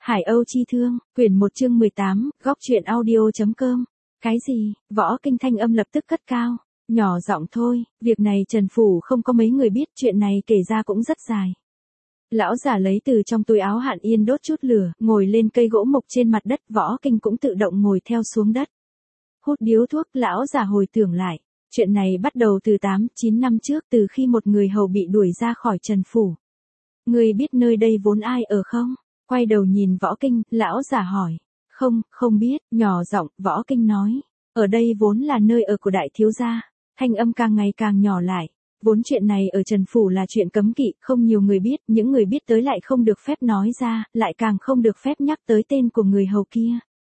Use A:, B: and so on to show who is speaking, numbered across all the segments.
A: Hải Âu Chi Thương, quyển 1 chương 18, góc truyện audio.com. Cái gì? Võ Kinh thanh âm lập tức cất cao, nhỏ giọng thôi, việc này Trần Phủ không có mấy người biết, chuyện này kể ra cũng rất dài. Lão giả lấy từ trong túi áo hạn yên đốt chút lửa, ngồi lên cây gỗ mục trên mặt đất, Võ Kinh cũng tự động ngồi theo xuống đất. Hút điếu thuốc, lão giả hồi tưởng lại, chuyện này bắt đầu từ 8-9 năm trước, từ khi một người hầu bị đuổi ra khỏi Trần Phủ. Ngươi biết nơi đây vốn ai ở không? Quay đầu nhìn Võ Kinh, lão giả hỏi. Không biết, nhỏ giọng, Võ Kinh nói. Ở đây vốn là nơi ở của đại thiếu gia. Thanh âm càng ngày càng nhỏ lại. Vốn chuyện này ở Trần Phủ là chuyện cấm kỵ, không nhiều người biết, những người biết tới lại không được phép nói ra, lại càng không được phép nhắc tới tên của người hầu kia.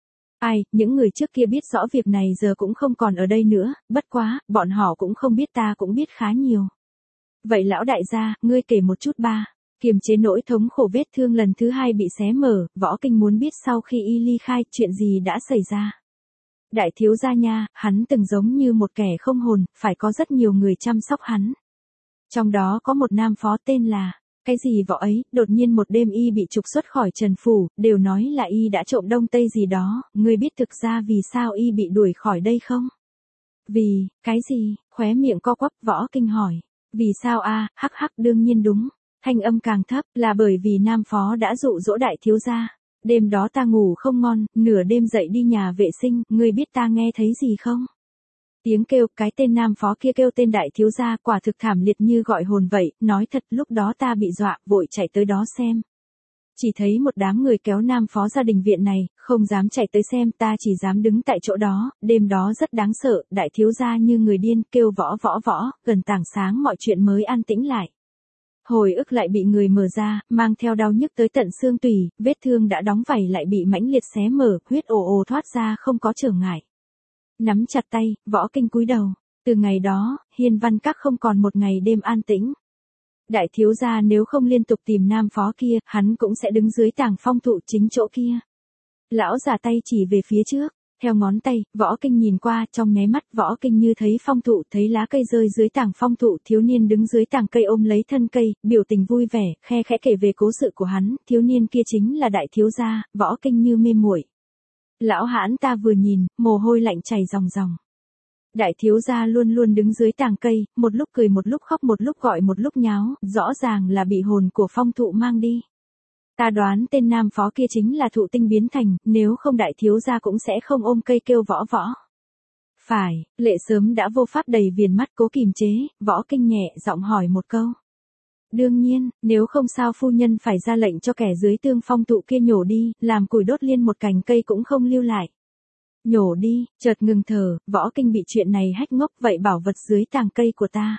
A: Ai, những người trước kia biết rõ việc này giờ cũng không còn ở đây nữa, bất quá, bọn họ cũng không biết, ta cũng biết khá nhiều. Vậy lão đại gia, ngươi kể một chút ba. Kiềm chế nỗi thống khổ vết thương lần thứ 2 bị xé mở, Võ Kinh muốn biết sau khi y ly khai, chuyện gì đã xảy ra. Đại thiếu gia nha, hắn từng giống như một kẻ không hồn, phải có rất nhiều người chăm sóc hắn. Trong đó có một nam phó tên là, cái gì Võ ấy, đột nhiên một đêm y bị trục xuất khỏi Trần Phủ, đều nói là y đã trộm đông tây gì đó, ngươi biết thực ra vì sao y bị đuổi khỏi đây không? Vì, cái gì, khóe miệng co quắp, Võ Kinh hỏi. Vì sao a? Hắc hắc, đương nhiên đúng. Thanh âm càng thấp, là bởi vì nam phó đã dụ dỗ đại thiếu gia. Đêm đó ta ngủ không ngon, nửa đêm dậy đi nhà vệ sinh, ngươi biết ta nghe thấy gì không? Tiếng kêu, cái tên nam phó kia kêu tên đại thiếu gia, quả thực thảm liệt như gọi hồn vậy, nói thật lúc đó ta bị dọa, vội chạy tới đó xem. Chỉ thấy một đám người kéo nam phó ra đình viện này, không dám chạy tới xem, ta chỉ dám đứng tại chỗ đó, đêm đó rất đáng sợ, đại thiếu gia như người điên, kêu võ, gần tảng sáng mọi chuyện mới an tĩnh lại. Hồi ức lại bị người mở ra, mang theo đau nhức tới tận xương tủy, vết thương đã đóng vảy lại bị mãnh liệt xé mở, huyết ồ thoát ra không có trở ngại. Nắm chặt tay, Võ Kinh cúi đầu. Từ ngày đó, Hiên Văn Các không còn một ngày đêm an tĩnh. Đại thiếu gia nếu không liên tục tìm nam phó kia, hắn cũng sẽ đứng dưới tàng phong thụ chính chỗ kia. Lão giả tay chỉ về phía trước. Theo ngón tay, Võ Kinh nhìn qua, trong nháy mắt Võ Kinh như thấy phong thụ, thấy lá cây rơi dưới tảng phong thụ, thiếu niên đứng dưới tảng cây ôm lấy thân cây, biểu tình vui vẻ, khe khẽ kể về cố sự của hắn, thiếu niên kia chính là đại thiếu gia. Võ Kinh như mê muội. Lão hãn ta vừa nhìn, mồ hôi lạnh chảy ròng ròng. Đại thiếu gia luôn luôn đứng dưới tảng cây, một lúc cười một lúc khóc một lúc gọi một lúc nháo, rõ ràng là bị hồn của phong thụ mang đi. Ta đoán tên nam phó kia chính là thụ tinh biến thành, nếu không đại thiếu gia cũng sẽ không ôm cây kêu võ. Phải, Lệ sớm đã vô pháp đầy viền mắt cố kìm chế, Võ Kinh nhẹ giọng hỏi một câu. Đương nhiên, nếu không sao phu nhân phải ra lệnh cho kẻ dưới tương phong thụ kia nhổ đi, làm củi đốt liên một cành cây cũng không lưu lại. Nhổ đi, chợt ngừng thở, Võ Kinh bị chuyện này hách ngốc, vậy bảo vật dưới tàng cây của ta.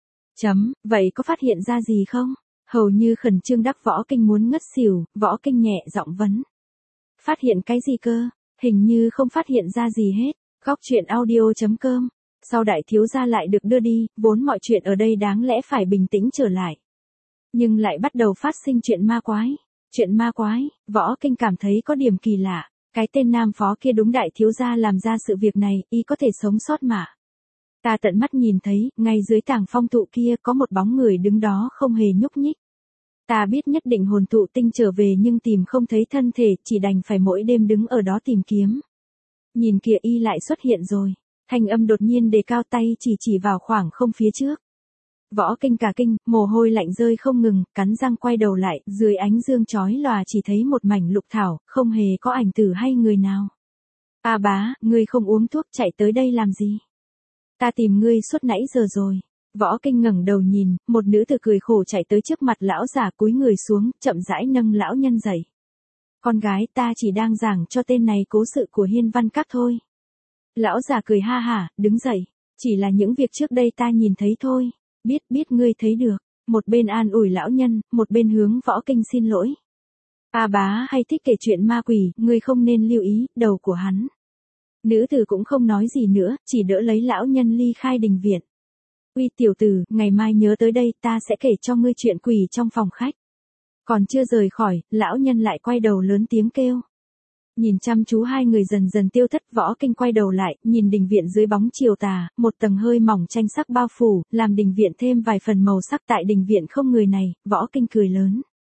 A: Vậy có phát hiện ra gì không? Hầu như khẩn trương đắc Võ Kinh muốn ngất xỉu, Võ Kinh nhẹ giọng vấn. Phát hiện cái gì cơ? Hình như không phát hiện ra gì hết. Góc truyện audio.com. Sau đại thiếu gia lại được đưa đi, vốn mọi chuyện ở đây đáng lẽ phải bình tĩnh trở lại. Nhưng lại bắt đầu phát sinh chuyện ma quái. Chuyện ma quái, Võ Kinh cảm thấy có điểm kỳ lạ. Cái tên nam phó kia đúng đại thiếu gia làm ra sự việc này, y có thể sống sót mà. Ta tận mắt nhìn thấy, ngay dưới tảng phong thụ kia có một bóng người đứng đó không hề nhúc nhích. Ta biết nhất định hồn thụ tinh trở về nhưng tìm không thấy thân thể, chỉ đành phải mỗi đêm đứng ở đó tìm kiếm. Nhìn kìa y lại xuất hiện rồi. Thanh âm đột nhiên đề cao tay chỉ vào khoảng không phía trước. Võ Kinh cả kinh, mồ hôi lạnh rơi không ngừng, cắn răng quay đầu lại, dưới ánh dương chói lòa chỉ thấy một mảnh lục thảo, không hề có ảnh tử hay người nào. A bá, ngươi không uống thuốc chạy tới đây làm gì? Ta tìm ngươi suốt nãy giờ rồi. Võ Kinh ngẩng đầu nhìn, một nữ tử cười khổ chạy tới trước mặt lão giả cúi người xuống, chậm rãi nâng lão nhân dậy. Con gái ta chỉ đang giảng cho tên này cố sự của Hiên Văn Các thôi. Lão giả cười ha hả, đứng dậy. Chỉ là những việc trước đây ta nhìn thấy thôi. Biết ngươi thấy được. Một bên an ủi lão nhân, một bên hướng Võ Kinh xin lỗi. A bá hay thích kể chuyện ma quỷ, ngươi không nên lưu ý, đầu của hắn. Nữ tử cũng không nói gì nữa, chỉ đỡ lấy lão nhân ly khai đình viện. Uy tiểu tử, ngày mai nhớ tới đây, ta sẽ kể cho ngươi chuyện quỷ trong phòng khách. Còn chưa rời khỏi, lão nhân lại quay đầu lớn tiếng kêu. Nhìn chăm chú hai người dần dần tiêu thất, Võ Kinh quay đầu lại, nhìn đình viện dưới bóng chiều tà, một tầng hơi mỏng tranh sắc bao phủ, làm đình viện thêm vài phần màu sắc. Tại đình viện không người này, Võ Kinh cười lớn.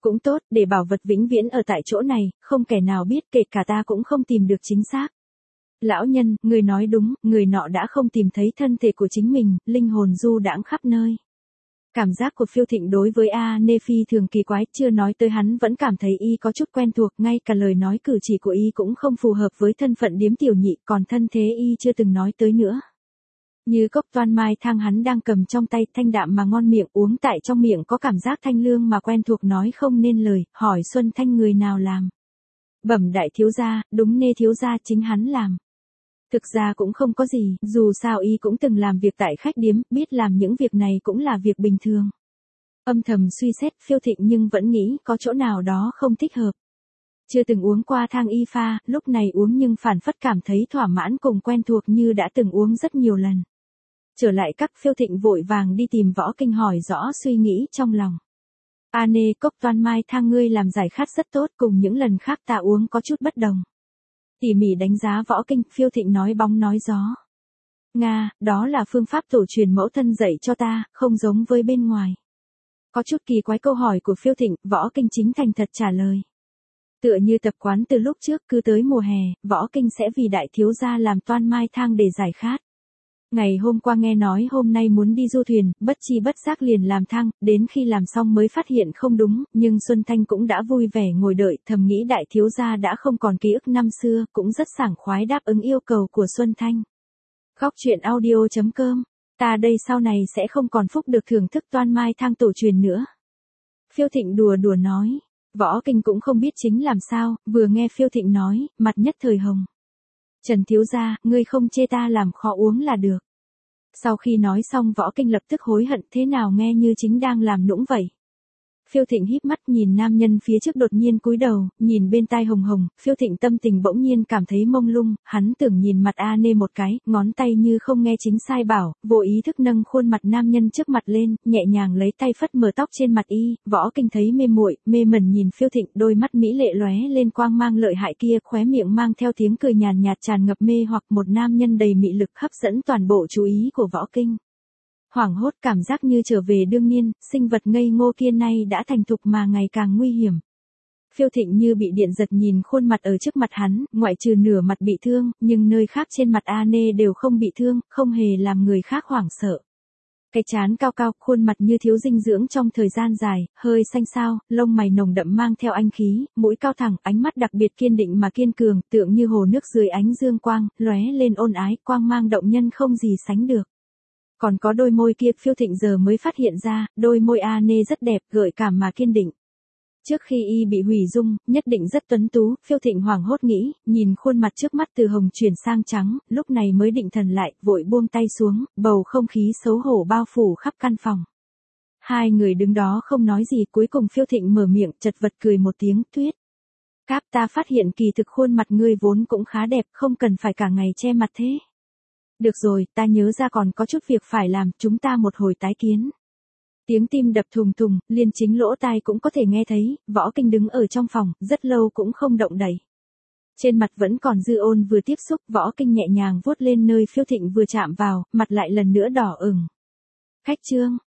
A: Cũng tốt, để bảo vật vĩnh viễn ở tại chỗ này, không kẻ nào biết, kể cả ta cũng không tìm được chính xác. Lão nhân, người nói đúng, người nọ đã không tìm thấy thân thể của chính mình, linh hồn du đãng khắp nơi. Cảm giác của Phiêu Thịnh đối với A Nê phi thường kỳ quái, chưa nói tới hắn vẫn cảm thấy y có chút quen thuộc, ngay cả lời nói cử chỉ của y cũng không phù hợp với thân phận điếm tiểu nhị, còn thân thế y chưa từng nói tới nữa. Như cốc toan mai thang hắn đang cầm trong tay, thanh đạm mà ngon miệng, uống tại trong miệng có cảm giác thanh lương mà quen thuộc, nói không nên lời, hỏi Xuân Thanh người nào làm. Bẩm đại thiếu gia, đúng nê thiếu gia chính hắn làm. Thực ra cũng không có gì, dù sao y cũng từng làm việc tại khách điếm, biết làm những việc này cũng là việc bình thường. Âm thầm suy xét Phiêu Thịnh nhưng vẫn nghĩ có chỗ nào đó không thích hợp. Chưa từng uống qua thang y pha, lúc này uống nhưng phản phất cảm thấy thỏa mãn cùng quen thuộc như đã từng uống rất nhiều lần. Trở lại các Phiêu Thịnh vội vàng đi tìm Võ Kinh hỏi rõ suy nghĩ trong lòng. A nê cốc toan mai thang ngươi làm giải khát rất tốt, cùng những lần khác ta uống có chút bất đồng. Tỉ mỉ đánh giá Võ Kinh, Phiêu Thịnh nói bóng nói gió. Nga, đó là phương pháp tổ truyền mẫu thân dạy cho ta, không giống với bên ngoài. Có chút kỳ quái câu hỏi của Phiêu Thịnh, Võ Kinh chính thành thật trả lời. Tựa như tập quán từ lúc trước, cứ tới mùa hè, Võ Kinh sẽ vì đại thiếu gia làm toan mai thang để giải khát. Ngày hôm qua nghe nói hôm nay muốn đi du thuyền, bất chi bất giác liền làm thang, đến khi làm xong mới phát hiện không đúng, nhưng Xuân Thanh cũng đã vui vẻ ngồi đợi, thầm nghĩ đại thiếu gia đã không còn ký ức năm xưa, cũng rất sảng khoái đáp ứng yêu cầu của Xuân Thanh. Góc truyện audio.com, ta đây sau này sẽ không còn phúc được thưởng thức toan mai thang tổ truyền nữa. Phiêu Thịnh đùa đùa nói, Võ Kinh cũng không biết chính làm sao, vừa nghe Phiêu Thịnh nói, mặt nhất thời hồng. Trần thiếu gia, ngươi không chê ta làm khó uống là được. Sau khi nói xong Võ Kinh lập tức hối hận, thế nào nghe như chính đang làm nũng vậy. Phiêu Thịnh híp mắt nhìn nam nhân phía trước đột nhiên cúi đầu, nhìn bên tai hồng hồng, Phiêu Thịnh tâm tình bỗng nhiên cảm thấy mông lung, hắn tưởng nhìn mặt A Nê một cái, ngón tay như không nghe chính sai bảo, vô ý thức nâng khuôn mặt nam nhân trước mặt lên, nhẹ nhàng lấy tay phất mờ tóc trên mặt y, Võ Kinh thấy mê muội, mê mẩn nhìn Phiêu Thịnh, đôi mắt mỹ lệ lóe lên quang mang lợi hại kia, khóe miệng mang theo tiếng cười nhàn nhạt tràn ngập mê hoặc, một nam nhân đầy mị lực hấp dẫn toàn bộ chú ý của Võ Kinh. Hoảng hốt cảm giác như trở về đương niên, sinh vật ngây ngô kia nay đã thành thục mà ngày càng nguy hiểm. Phiêu Thịnh như bị điện giật nhìn khuôn mặt ở trước mặt hắn, ngoại trừ nửa mặt bị thương, nhưng nơi khác trên mặt A Nê đều không bị thương, không hề làm người khác hoảng sợ. Cái trán cao cao, khuôn mặt như thiếu dinh dưỡng trong thời gian dài, hơi xanh xao, lông mày nồng đậm mang theo anh khí, mũi cao thẳng, ánh mắt đặc biệt kiên định mà kiên cường, tượng như hồ nước dưới ánh dương quang, lóe lên ôn ái, quang mang động nhân không gì sánh được. Còn có đôi môi kia, Phiêu Thịnh giờ mới phát hiện ra, đôi môi A Nê rất đẹp, gợi cảm mà kiên định. Trước khi y bị hủy dung, nhất định rất tuấn tú, Phiêu Thịnh hoảng hốt nghĩ, nhìn khuôn mặt trước mắt từ hồng chuyển sang trắng, lúc này mới định thần lại, vội buông tay xuống, bầu không khí xấu hổ bao phủ khắp căn phòng. Hai người đứng đó không nói gì, cuối cùng Phiêu Thịnh mở miệng, chật vật cười một tiếng, Tuyết. Cáp, ta phát hiện kỳ thực khuôn mặt ngươi vốn cũng khá đẹp, không cần phải cả ngày che mặt thế. Được rồi, ta nhớ ra còn có chút việc phải làm, chúng ta một hồi tái kiến. Tiếng tim đập thùng thùng, liên chính lỗ tai cũng có thể nghe thấy, Võ Kinh đứng ở trong phòng, rất lâu cũng không động đậy. Trên mặt vẫn còn dư ôn vừa tiếp xúc, Võ Kinh nhẹ nhàng vuốt lên nơi Phiêu Thịnh vừa chạm vào, mặt lại lần nữa đỏ ửng. Khách trương,